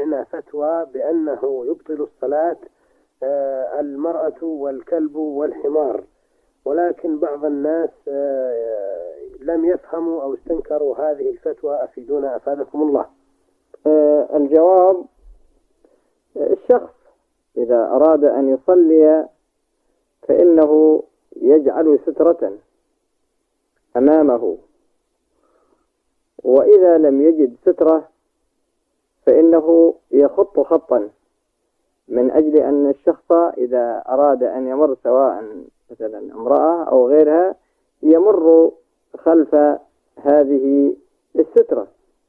سمعنا فتوى بأنه يبطل الصلاة المرأة والكلب والحمار، ولكن بعض الناس لم يفهموا أو استنكروا هذه الفتوى. أفيدونا أفادكم الله. الجواب: الشخص إذا أراد أن يصلي فإنه يجعل سترة أمامه، وإذا لم يجد سترة فإنه يخط خطا، من أجل أن الشخص إذا أراد أن يمر، سواء مثلا امرأة أو غيرها، يمر خلف هذه السترة.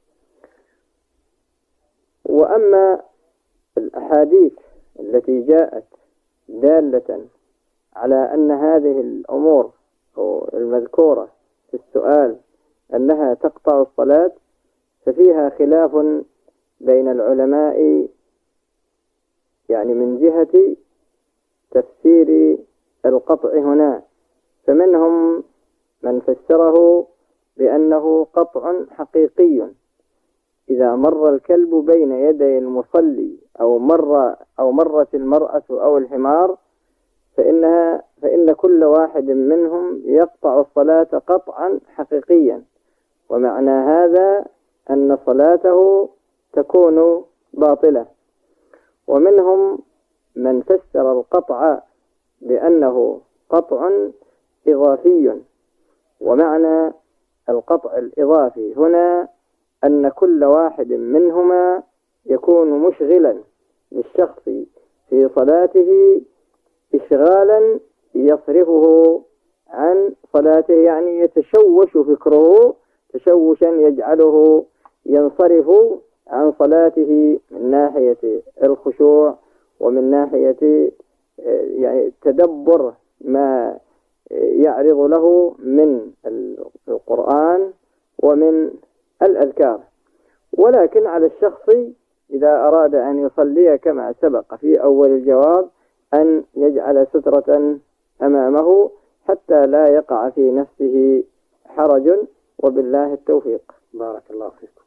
وأما الأحاديث التي جاءت دالة على أن هذه الأمور المذكورة في السؤال أنها تقطع الصلاة، ففيها خلاف بين العلماء، يعني من جهة تفسير القطع هنا، فمنهم من فسره بأنه قطع حقيقي. إذا مر الكلب بين يدي المصلي أو مرت المرأة أو الحمار فإن كل واحد منهم يقطع الصلاة قطعا حقيقيا، ومعنى هذا أن صلاته تكون باطلة. ومنهم من فسر القطع بأنه قطع إضافي، ومعنى القطع الإضافي هنا أن كل واحد منهما يكون مشغلا للشخص في صلاته إشغالا يصرفه عن صلاته، يعني يتشوش فكره تشوشا يجعله ينصرف عن صلاته من ناحية الخشوع، ومن ناحية يعني تدبر ما يعرض له من القرآن ومن الأذكار. ولكن على الشخص إذا أراد أن يصلي كما سبق في أول الجواب أن يجعل سترة أمامه حتى لا يقع في نفسه حرج، وبالله التوفيق. بارك الله فيكم.